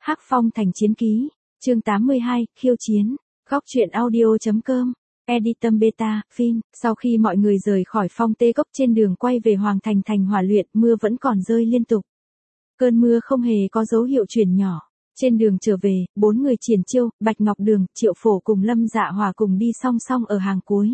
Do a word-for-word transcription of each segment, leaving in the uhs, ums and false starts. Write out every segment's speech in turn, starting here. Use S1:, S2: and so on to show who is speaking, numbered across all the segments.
S1: Hắc Phong thành chiến ký, chương tám mươi hai, khiêu chiến, góc truyện audio.com, Editum Beta, Fin, sau khi mọi người rời khỏi Phong Tê Cốc trên đường quay về Hoàng Thành thành hỏa luyện, mưa vẫn còn rơi liên tục. Cơn mưa không hề có dấu hiệu chuyển nhỏ. Trên đường trở về, bốn người Triển Chiêu, Bạch Ngọc Đường, Triệu Phổ cùng Lâm Dạ Hòa cùng đi song song ở hàng cuối.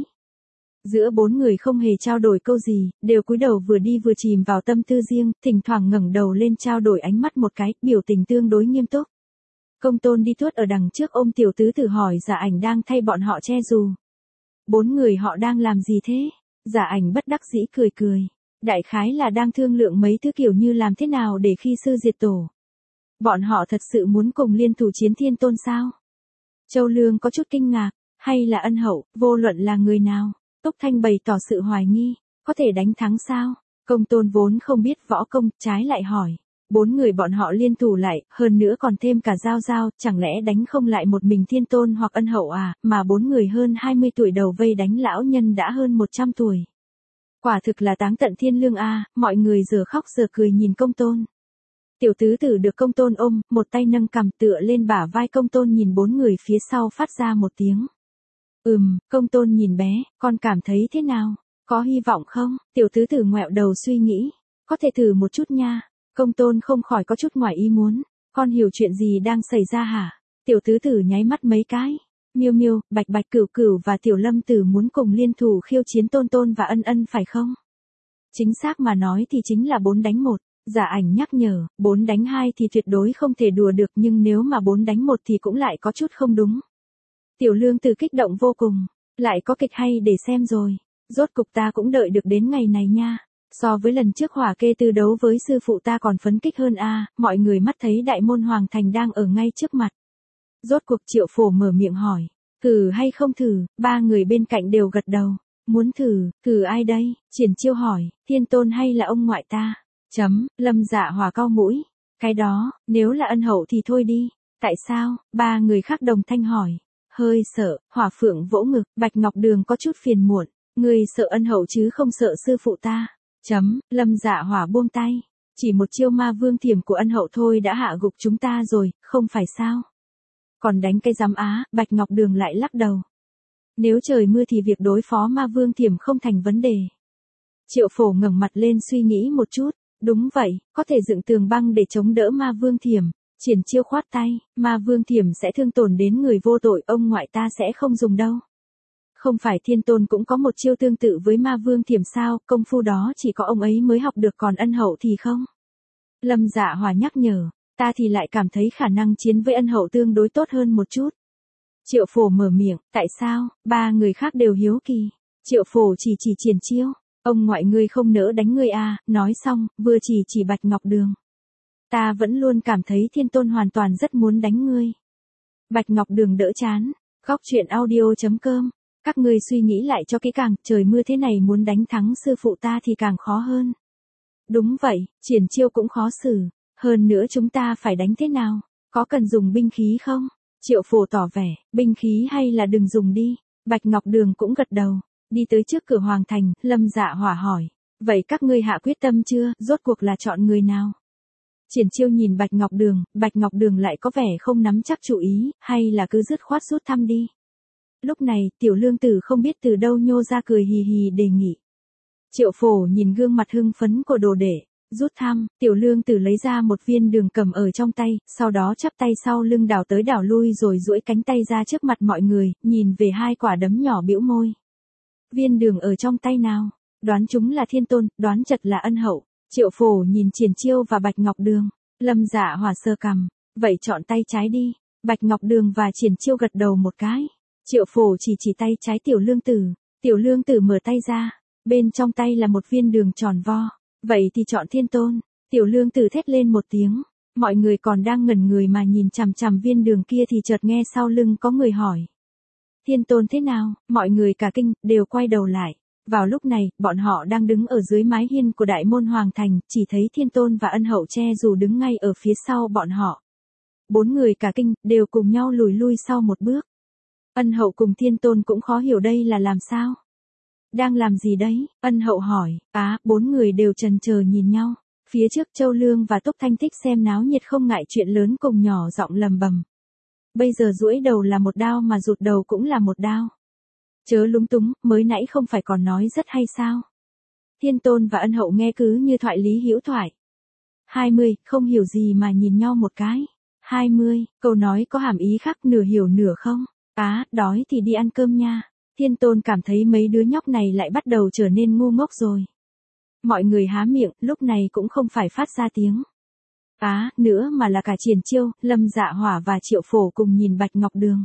S1: Giữa bốn người không hề trao đổi câu gì, đều cúi đầu vừa đi vừa chìm vào tâm tư riêng, thỉnh thoảng ngẩng đầu lên trao đổi ánh mắt một cái, biểu tình tương đối nghiêm túc. Công Tôn đi tuốt ở đằng trước ôm tiểu tứ tử hỏi Dạ Ảnh đang thay bọn họ che dù. Bốn người họ đang làm gì thế? Dạ Ảnh bất đắc dĩ cười cười. Đại khái là đang thương lượng mấy thứ kiểu như làm thế nào để khi sư diệt tổ. Bọn họ thật sự muốn cùng liên thủ chiến Thiên Tôn sao? Châu Lương có chút kinh ngạc, hay là Ân Hậu, vô luận là người nào? Túc Thanh bày tỏ sự hoài nghi, có thể đánh thắng sao? Công Tôn vốn không biết võ công, trái lại hỏi. Bốn người bọn họ liên thủ lại, hơn nữa còn thêm cả Giao Giao, chẳng lẽ đánh không lại một mình Thiên Tôn hoặc Ân Hậu à, mà bốn người hơn hai mươi tuổi đầu vây đánh lão nhân đã hơn một trăm tuổi. Quả thực là táng tận thiên lương a, mọi người giờ khóc giờ cười nhìn Công Tôn. Tiểu tứ tử được Công Tôn ôm, một tay nâng cằm tựa lên bả vai Công Tôn nhìn bốn người phía sau phát ra một tiếng. Ừm, Công Tôn nhìn bé, con cảm thấy thế nào? Có hy vọng không? Tiểu tứ tử ngoẹo đầu suy nghĩ. Có thể thử một chút nha. Công Tôn không khỏi có chút ngoài ý muốn. Con hiểu chuyện gì đang xảy ra hả? Tiểu tứ tử nháy mắt mấy cái. Miêu Miêu, Bạch Bạch Cửu Cửu và Tiểu Lâm Tử muốn cùng liên thủ khiêu chiến Tôn Tôn và Ân Ân phải không? Chính xác mà nói thì chính là bốn đánh một. Dạ Ảnh nhắc nhở, bốn đánh hai thì tuyệt đối không thể đùa được, nhưng nếu mà bốn đánh một thì cũng lại có chút không đúng. Tiểu Lương Tử kích động vô cùng, lại có kịch hay để xem rồi. Rốt cục ta cũng đợi được đến ngày này nha. So với lần trước Hỏa Kê Tư đấu với sư phụ ta còn phấn kích hơn a, mọi người mắt thấy đại môn Hoàng Thành đang ở ngay trước mặt. Rốt cuộc Triệu Phổ mở miệng hỏi, thử hay không thử? Ba người bên cạnh đều gật đầu. Muốn thử, thử ai đây? Triển Chiêu hỏi, Thiên Tôn hay là ông ngoại ta? Chấm, Lâm Dạ Hòa cau mũi. Cái đó, nếu là Ân Hậu thì thôi đi. Tại sao? Ba người khác đồng thanh hỏi. Hơi sợ, Hỏa Phượng vỗ ngực, Bạch Ngọc Đường có chút phiền muộn. Người sợ Ân Hậu chứ không sợ sư phụ ta. Chấm, Lâm Dạ Hỏa buông tay. Chỉ một chiêu ma vương thiểm của Ân Hậu thôi đã hạ gục chúng ta rồi, không phải sao? Còn đánh cái giám á, Bạch Ngọc Đường lại lắc đầu. Nếu trời mưa thì việc đối phó ma vương thiểm không thành vấn đề. Triệu Phổ ngẩng mặt lên suy nghĩ một chút. Đúng vậy, có thể dựng tường băng để chống đỡ ma vương thiểm. Triển Chiêu khoát tay, ma vương thiểm sẽ thương tổn đến người vô tội, ông ngoại ta sẽ không dùng đâu. Không phải Thiên Tôn cũng có một chiêu tương tự với ma vương thiểm sao, công phu đó chỉ có ông ấy mới học được, còn Ân Hậu thì không. Lâm Dạ Hòa nhắc nhở, ta thì lại cảm thấy khả năng chiến với Ân Hậu tương đối tốt hơn một chút. Triệu Phổ mở miệng, tại sao? Ba người khác đều hiếu kỳ. Triệu Phổ chỉ chỉ Triển Chiêu. Ông ngoại ngươi không nỡ đánh ngươi à, nói xong, vừa chỉ chỉ Bạch Ngọc Đường. Ta vẫn luôn cảm thấy Thiên Tôn hoàn toàn rất muốn đánh ngươi. Bạch Ngọc Đường đỡ chán. Góc truyện audio.com. Các ngươi suy nghĩ lại cho kỹ càng, trời mưa thế này muốn đánh thắng sư phụ ta thì càng khó hơn. Đúng vậy, Triển Chiêu cũng khó xử. Hơn nữa chúng ta phải đánh thế nào? Có cần dùng binh khí không? Triệu Phổ tỏ vẻ, binh khí hay là đừng dùng đi. Bạch Ngọc Đường cũng gật đầu. Đi tới trước cửa Hoàng Thành, Lâm Dạ Hỏa hỏi. Vậy các ngươi hạ quyết tâm chưa, rốt cuộc là chọn người nào? Triển Chiêu nhìn Bạch Ngọc Đường, Bạch Ngọc Đường lại có vẻ không nắm chắc chủ ý, hay là cứ dứt khoát rút thăm đi. Lúc này, Tiểu Lương Tử không biết từ đâu nhô ra cười hì hì đề nghị. Triệu Phổ nhìn gương mặt hưng phấn của đồ đệ, rút thăm, Tiểu Lương Tử lấy ra một viên đường cầm ở trong tay, sau đó chắp tay sau lưng đảo tới đảo lui rồi duỗi cánh tay ra trước mặt mọi người, nhìn về hai quả đấm nhỏ bĩu môi. Viên đường ở trong tay nào? Đoán chúng là Thiên Tôn, đoán chật là Ân Hậu. Triệu Phổ nhìn Triển Chiêu và Bạch Ngọc Đường. Lâm Dạ Hòa sơ cằm. Vậy chọn tay trái đi. Bạch Ngọc Đường và Triển Chiêu gật đầu một cái. Triệu Phổ chỉ chỉ tay trái Tiểu Lương Tử. Tiểu Lương Tử mở tay ra. Bên trong tay là một viên đường tròn vo. Vậy thì chọn Thiên Tôn. Tiểu Lương Tử thét lên một tiếng. Mọi người còn đang ngẩn người mà nhìn chằm chằm viên đường kia thì chợt nghe sau lưng có người hỏi. Thiên Tôn thế nào? Mọi người cả kinh, đều quay đầu lại. Vào lúc này, bọn họ đang đứng ở dưới mái hiên của đại môn Hoàng Thành, chỉ thấy Thiên Tôn và Ân Hậu che dù đứng ngay ở phía sau bọn họ. Bốn người cả kinh, đều cùng nhau lùi lui sau một bước. Ân Hậu cùng Thiên Tôn cũng khó hiểu đây là làm sao. Đang làm gì đấy? Ân Hậu hỏi, á, bốn người đều chần chờ nhìn nhau. Phía trước Châu Lương và Túc Thanh thích xem náo nhiệt không ngại chuyện lớn cùng nhỏ giọng lầm bầm. Bây giờ duỗi đầu là một đao mà rụt đầu cũng là một đao. Chớ lúng túng, mới nãy không phải còn nói rất hay sao? Thiên Tôn và Ân Hậu nghe cứ như thoại lý hữu thoại. hai mươi, không hiểu gì mà nhìn nhau một cái. hai mươi, câu nói có hàm ý khác nửa hiểu nửa không? Á, đói thì đi ăn cơm nha. Thiên Tôn cảm thấy mấy đứa nhóc này lại bắt đầu trở nên ngu ngốc rồi. Mọi người há miệng, lúc này cũng không phải phát ra tiếng. Á, nữa mà là cả Triển Chiêu, Lâm Dạ Hỏa và Triệu Phổ cùng nhìn Bạch Ngọc Đường.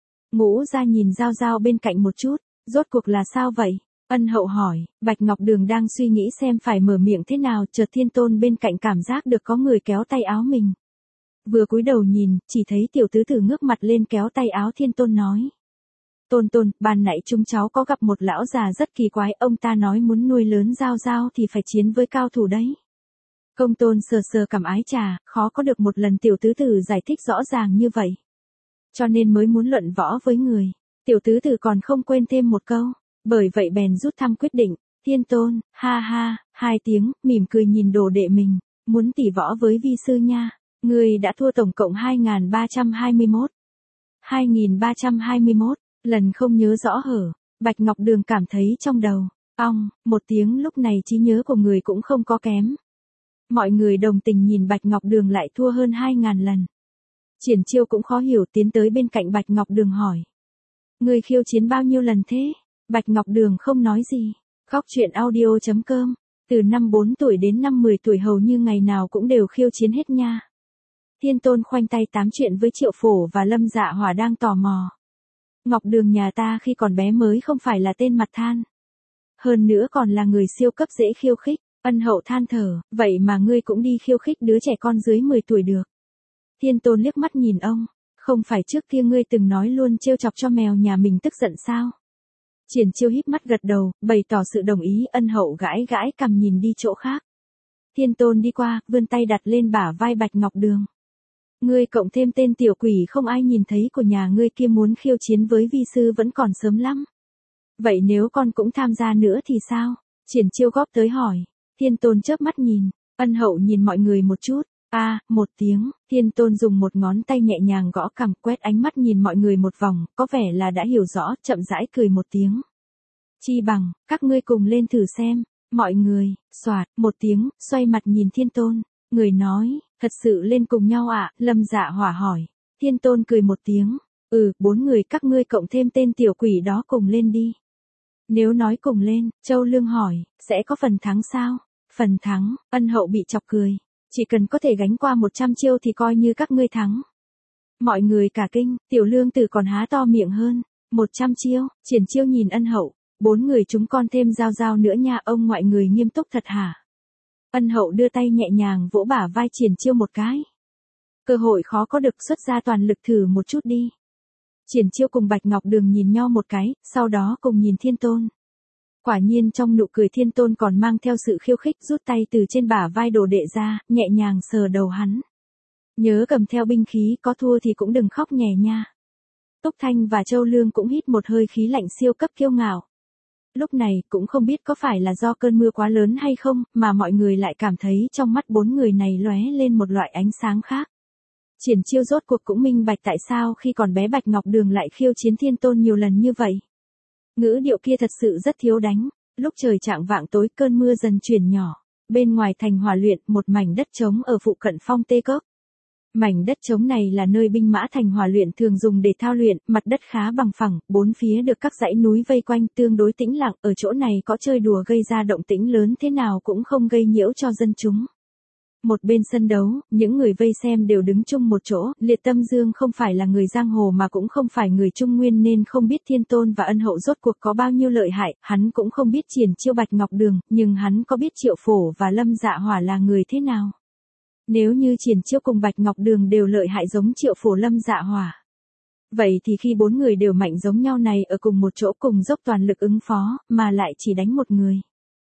S1: Ngũ ra nhìn Giao Giao bên cạnh một chút, rốt cuộc là sao vậy? Ân Hậu hỏi, Bạch Ngọc Đường đang suy nghĩ xem phải mở miệng thế nào, chợt Thiên Tôn bên cạnh cảm giác được có người kéo tay áo mình. Vừa cúi đầu nhìn, chỉ thấy tiểu tứ tử ngước mặt lên kéo tay áo Thiên Tôn nói. Tôn Tôn, ban nãy chúng cháu có gặp một lão già rất kỳ quái, ông ta nói muốn nuôi lớn Giao Giao thì phải chiến với cao thủ đấy. Công Tôn sờ sờ cằm ái trà, khó có được một lần tiểu tứ tử giải thích rõ ràng như vậy. Cho nên mới muốn luận võ với người. Tiểu tứ tử còn không quên thêm một câu. Bởi vậy bèn rút thăm quyết định. Thiên Tôn, ha ha, hai tiếng, mỉm cười nhìn đồ đệ mình. Muốn tỉ võ với vi sư nha. Người đã thua tổng cộng hai nghìn ba trăm hai mươi mốt. hai nghìn ba trăm hai mươi mốt, lần không nhớ rõ hở. Bạch Ngọc Đường cảm thấy trong đầu. Ong, một tiếng lúc này trí nhớ của người cũng không có kém. Mọi người đồng tình nhìn Bạch Ngọc Đường lại thua hơn hai nghìn lần. Triển Chiêu cũng khó hiểu tiến tới bên cạnh Bạch Ngọc Đường hỏi. Người khiêu chiến bao nhiêu lần thế? Bạch Ngọc Đường không nói gì. Góc truyện audio chấm com. Từ năm bốn tuổi đến năm mười tuổi hầu như ngày nào cũng đều khiêu chiến hết nha. Thiên Tôn khoanh tay tám chuyện với Triệu Phổ và Lâm Dạ Hỏa đang tò mò. Ngọc Đường nhà ta khi còn bé mới không phải là tên mặt than. Hơn nữa còn là người siêu cấp dễ khiêu khích. Ân Hậu than thở, vậy mà ngươi cũng đi khiêu khích đứa trẻ con dưới mười tuổi được. Thiên Tôn liếc mắt nhìn ông, không phải trước kia ngươi từng nói luôn trêu chọc cho mèo nhà mình tức giận sao? Triển Chiêu híp mắt gật đầu, bày tỏ sự đồng ý. Ân Hậu gãi gãi cằm nhìn đi chỗ khác. Thiên Tôn đi qua, vươn tay đặt lên bả vai Bạch Ngọc Đường. Ngươi cộng thêm tên tiểu quỷ không ai nhìn thấy của nhà ngươi kia muốn khiêu chiến với vi sư vẫn còn sớm lắm. Vậy nếu con cũng tham gia nữa thì sao? Triển Chiêu góp tới hỏi. Thiên Tôn chớp mắt nhìn, Ân Hậu nhìn mọi người một chút. A, à, một tiếng, Thiên Tôn dùng một ngón tay nhẹ nhàng gõ cằm, quét ánh mắt nhìn mọi người một vòng, có vẻ là đã hiểu rõ, chậm rãi cười một tiếng. Chi bằng, các ngươi cùng lên thử xem. Mọi người, xoạt, một tiếng, xoay mặt nhìn Thiên Tôn. Người nói, thật sự lên cùng nhau ạ? À? Lâm Dạ Hỏa hỏi. Thiên Tôn cười một tiếng. Ừ, bốn người các ngươi cộng thêm tên tiểu quỷ đó cùng lên đi. Nếu nói cùng lên, Châu Lương hỏi, sẽ có phần thắng sao? Phần thắng, Ân Hậu bị chọc cười. Chỉ cần có thể gánh qua một trăm chiêu thì coi như các ngươi thắng. Mọi người cả kinh, Tiểu Lương Tử còn há to miệng hơn. một trăm chiêu, Triển Chiêu nhìn Ân Hậu. Bốn người chúng con thêm Giao Giao nữa nha, ông ngoại người nghiêm túc thật hả? Ân Hậu đưa tay nhẹ nhàng vỗ bả vai Triển Chiêu một cái. Cơ hội khó có được, xuất ra toàn lực thử một chút đi. Triển Chiêu cùng Bạch Ngọc Đường nhìn nhau một cái, sau đó cùng nhìn Thiên Tôn. Quả nhiên trong nụ cười Thiên Tôn còn mang theo sự khiêu khích, rút tay từ trên bả vai đồ đệ ra, nhẹ nhàng sờ đầu hắn. Nhớ cầm theo binh khí, có thua thì cũng đừng khóc nhè nha. Túc Thanh và Châu Lương cũng hít một hơi khí lạnh siêu cấp kiêu ngạo. Lúc này, cũng không biết có phải là do cơn mưa quá lớn hay không, mà mọi người lại cảm thấy trong mắt bốn người này lóe lên một loại ánh sáng khác. Triển Chiêu rốt cuộc cũng minh bạch tại sao khi còn bé Bạch Ngọc Đường lại khiêu chiến Thiên Tôn nhiều lần như vậy. Ngữ điệu kia thật sự rất thiếu đánh. Lúc trời chạng vạng tối, cơn mưa dần chuyển nhỏ. Bên ngoài thành Hỏa Luyện, một mảnh đất trống ở phụ cận Phong Tê Cốc. Mảnh đất trống này là nơi binh mã thành Hỏa Luyện thường dùng để thao luyện, mặt đất khá bằng phẳng, bốn phía được các dãy núi vây quanh, tương đối tĩnh lặng, ở chỗ này có chơi đùa gây ra động tĩnh lớn thế nào cũng không gây nhiễu cho dân chúng. Một bên sân đấu, những người vây xem đều đứng chung một chỗ, Liệt Tâm Dương không phải là người giang hồ mà cũng không phải người Trung Nguyên nên không biết Thiên Tôn và Ân Hậu rốt cuộc có bao nhiêu lợi hại, hắn cũng không biết Triển Chiêu Bạch Ngọc Đường, nhưng hắn có biết Triệu Phổ và Lâm Dạ Hỏa là người thế nào. Nếu như Triển Chiêu cùng Bạch Ngọc Đường đều lợi hại giống Triệu Phổ Lâm Dạ Hỏa. Vậy thì khi bốn người đều mạnh giống nhau này ở cùng một chỗ cùng dốc toàn lực ứng phó, mà lại chỉ đánh một người.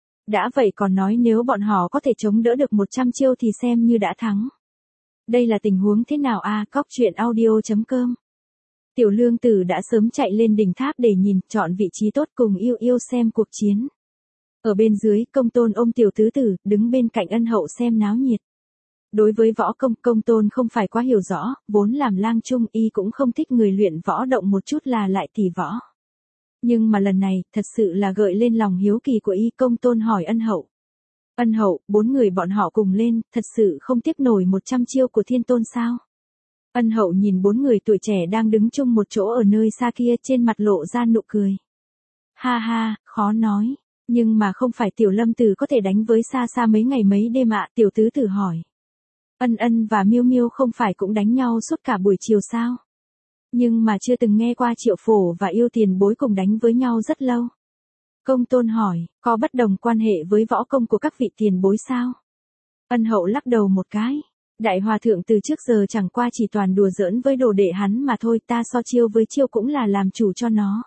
S1: Đã vậy còn nói nếu bọn họ có thể chống đỡ được một trăm chiêu thì xem như đã thắng. Đây là tình huống thế nào a? À, Góc truyện audio chấm com. Tiểu Lương Tử đã sớm chạy lên đỉnh tháp để nhìn, chọn vị trí tốt cùng yêu yêu xem cuộc chiến. Ở bên dưới, Công Tôn ôm tiểu tứ tử, đứng bên cạnh ân hậu xem náo nhiệt. Đối với võ công, Công Tôn không phải quá hiểu rõ, vốn làm lang trung y cũng không thích người luyện võ động một chút là lại tỉ võ. Nhưng mà lần này, thật sự là gợi lên lòng hiếu kỳ của y. Công Tôn hỏi ân hậu. Ân hậu, bốn người bọn họ cùng lên, thật sự không tiếp nổi một trăm chiêu của Thiên Tôn sao? Ân hậu nhìn bốn người tuổi trẻ đang đứng chung một chỗ ở nơi xa kia, trên mặt lộ ra nụ cười. Ha ha, khó nói. Nhưng mà không phải tiểu lâm tử có thể đánh với xa xa mấy ngày mấy đêm ạ? Tiểu tứ tử hỏi. Ân ân và miêu miêu không phải cũng đánh nhau suốt cả buổi chiều sao? Nhưng mà chưa từng nghe qua Triệu Phổ và Yêu Tiền Bối cùng đánh với nhau rất lâu. Công Tôn hỏi, có bất đồng quan hệ với võ công của các vị tiền bối sao? Ân hậu lắc đầu một cái. Đại hòa thượng từ trước giờ chẳng qua chỉ toàn đùa giỡn với đồ đệ hắn mà thôi, ta so chiêu với chiêu cũng là làm chủ cho nó.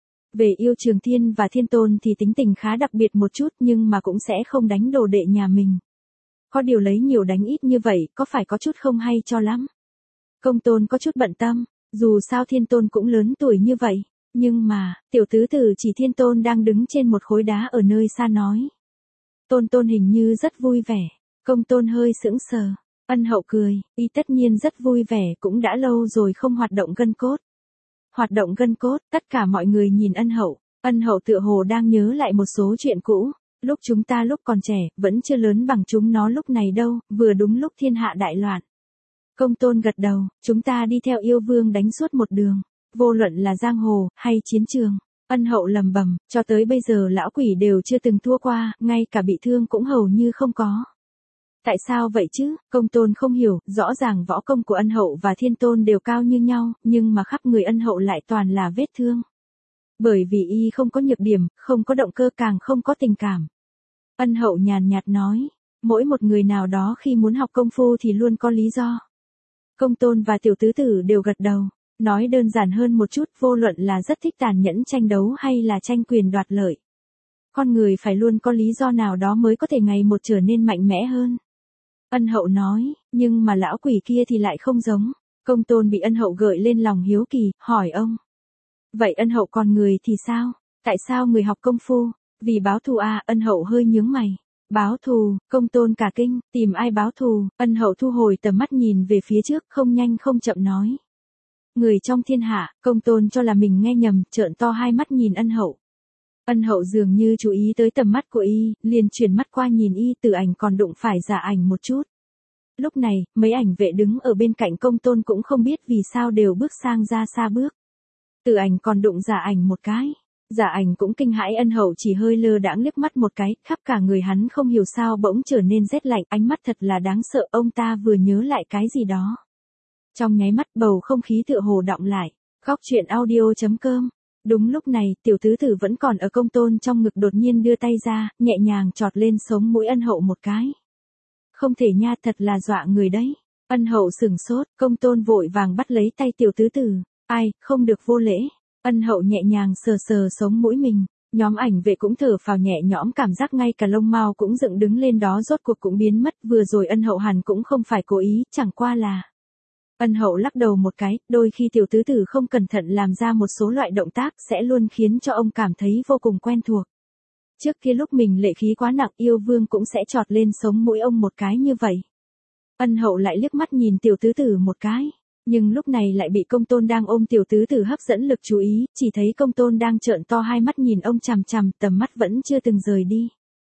S1: Về Yêu Trường Thiên và Thiên Tôn thì tính tình khá đặc biệt một chút, nhưng mà cũng sẽ không đánh đồ đệ nhà mình. Có điều lấy nhiều đánh ít như vậy, có phải có chút không hay cho lắm? Công Tôn có chút bận tâm, dù sao Thiên Tôn cũng lớn tuổi như vậy. Nhưng mà, tiểu tứ tử chỉ Thiên Tôn đang đứng trên một khối đá ở nơi xa nói. Tôn Tôn hình như rất vui vẻ. Công Tôn hơi sững sờ. Ân hậu cười, y tất nhiên rất vui vẻ, cũng đã lâu rồi không hoạt động gân cốt. Hoạt động gân cốt, tất cả mọi người nhìn ân hậu. Ân hậu tựa hồ đang nhớ lại một số chuyện cũ. Lúc chúng ta lúc còn trẻ, vẫn chưa lớn bằng chúng nó lúc này đâu, vừa đúng lúc thiên hạ đại loạn. Công Tôn gật đầu, chúng ta đi theo yêu vương đánh suốt một đường. Vô luận là giang hồ, hay chiến trường. Ân hậu lầm bầm, cho tới bây giờ lão quỷ đều chưa từng thua qua, ngay cả bị thương cũng hầu như không có. Tại sao vậy chứ? Công Tôn không hiểu, rõ ràng võ công của ân hậu và Thiên Tôn đều cao như nhau, nhưng mà khắp người ân hậu lại toàn là vết thương. Bởi vì y không có nhược điểm, không có động cơ, càng không có tình cảm. Ân hậu nhàn nhạt nói, mỗi một người nào đó khi muốn học công phu thì luôn có lý do. Công Tôn và tiểu tứ tử đều gật đầu. Nói đơn giản hơn một chút, vô luận là rất thích tàn nhẫn tranh đấu hay là tranh quyền đoạt lợi. Con người phải luôn có lý do nào đó mới có thể ngày một trở nên mạnh mẽ hơn. Ân hậu nói, nhưng mà lão quỷ kia thì lại không giống. Công Tôn bị ân hậu gợi lên lòng hiếu kỳ, hỏi ông. Vậy ân hậu còn người thì sao? Tại sao người học công phu? Vì báo thù à? Ân hậu hơi nhướng mày. Báo thù? Công Tôn cả kinh, tìm ai báo thù? Ân hậu thu hồi tầm mắt nhìn về phía trước, không nhanh không chậm nói. Người trong thiên hạ. Công Tôn cho là mình nghe nhầm, trợn to hai mắt nhìn ân hậu. Ân hậu dường như chú ý tới tầm mắt của y, liền chuyển mắt qua nhìn y. Tử Ảnh còn đụng phải Dạ Ảnh một chút. Lúc này, mấy ảnh vệ đứng ở bên cạnh Công Tôn cũng không biết vì sao đều bước sang ra xa bước. Tử Ảnh còn đụng Dạ Ảnh một cái. Dạ Ảnh cũng kinh hãi. Ân hậu chỉ hơi lơ đãng liếc mắt một cái, khắp cả người hắn không hiểu sao bỗng trở nên rét lạnh, ánh mắt thật là đáng sợ. Ông ta vừa nhớ lại cái gì đó. Trong nháy mắt bầu không khí tựa hồ đọng lại. Góc truyện audio chấm com. Đúng lúc này, tiểu tứ tử vẫn còn ở Công Tôn trong ngực đột nhiên đưa tay ra, nhẹ nhàng chọt lên sống mũi ân hậu một cái. Không thể nha, thật là dọa người đấy. Ân hậu sửng sốt, Công Tôn vội vàng bắt lấy tay tiểu tứ tử. Ai, không được vô lễ. Ân hậu nhẹ nhàng sờ sờ sống mũi mình. Nhóm ảnh vệ cũng thở phào nhẹ nhõm, cảm giác ngay cả lông mao cũng dựng đứng lên đó rốt cuộc cũng biến mất. Vừa rồi ân hậu hẳn cũng không phải cố ý, chẳng qua là... Ân hậu lắc đầu một cái, đôi khi tiểu tứ tử không cẩn thận làm ra một số loại động tác sẽ luôn khiến cho ông cảm thấy vô cùng quen thuộc. Trước kia lúc mình lệ khí quá nặng, yêu vương cũng sẽ chọt lên sống mũi ông một cái như vậy. Ân hậu lại liếc mắt nhìn tiểu tứ tử một cái, nhưng lúc này lại bị Công Tôn đang ôm tiểu tứ tử hấp dẫn lực chú ý, chỉ thấy Công Tôn đang trợn to hai mắt nhìn ông chằm chằm, tầm mắt vẫn chưa từng rời đi.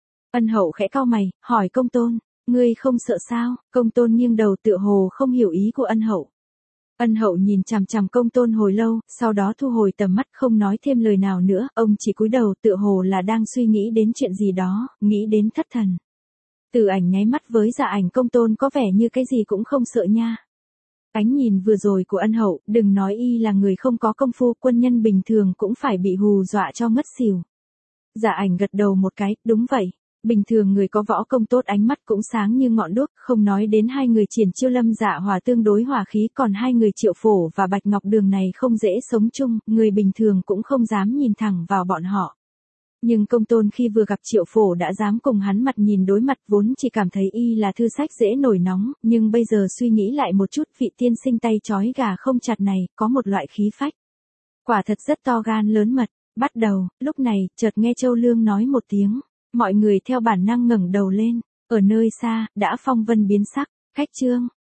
S1: Ân hậu khẽ cau mày, hỏi Công Tôn. Ngươi không sợ sao? Công Tôn nghiêng đầu tựa hồ không hiểu ý của ân hậu. Ân hậu nhìn chằm chằm Công Tôn hồi lâu, sau đó thu hồi tầm mắt không nói thêm lời nào nữa, ông chỉ cúi đầu tựa hồ là đang suy nghĩ đến chuyện gì đó, nghĩ đến thất thần. Tử Ảnh nháy mắt với Dạ Ảnh. Công Tôn có vẻ như cái gì cũng không sợ nha. Ánh nhìn vừa rồi của ân hậu, đừng nói y là người không có công phu, quân nhân bình thường cũng phải bị hù dọa cho ngất xỉu. Dạ Ảnh gật đầu một cái, đúng vậy. Bình thường người có võ công tốt ánh mắt cũng sáng như ngọn đuốc, không nói đến hai người Triển Chiêu Lâm Dạ Hòa tương đối hòa khí, còn hai người Triệu Phổ và Bạch Ngọc Đường này không dễ sống chung, người bình thường cũng không dám nhìn thẳng vào bọn họ. Nhưng Công Tôn khi vừa gặp Triệu Phổ đã dám cùng hắn mặt nhìn đối mặt, vốn chỉ cảm thấy y là thư sách dễ nổi nóng, nhưng bây giờ suy nghĩ lại một chút, vị tiên sinh tay trói gà không chặt này, có một loại khí phách. Quả thật rất to gan lớn mật. Bắt đầu, lúc này, chợt nghe Châu Lương nói một tiếng. Mọi người theo bản năng ngẩng đầu lên, ở nơi xa, đã phong vân biến sắc, khách trương.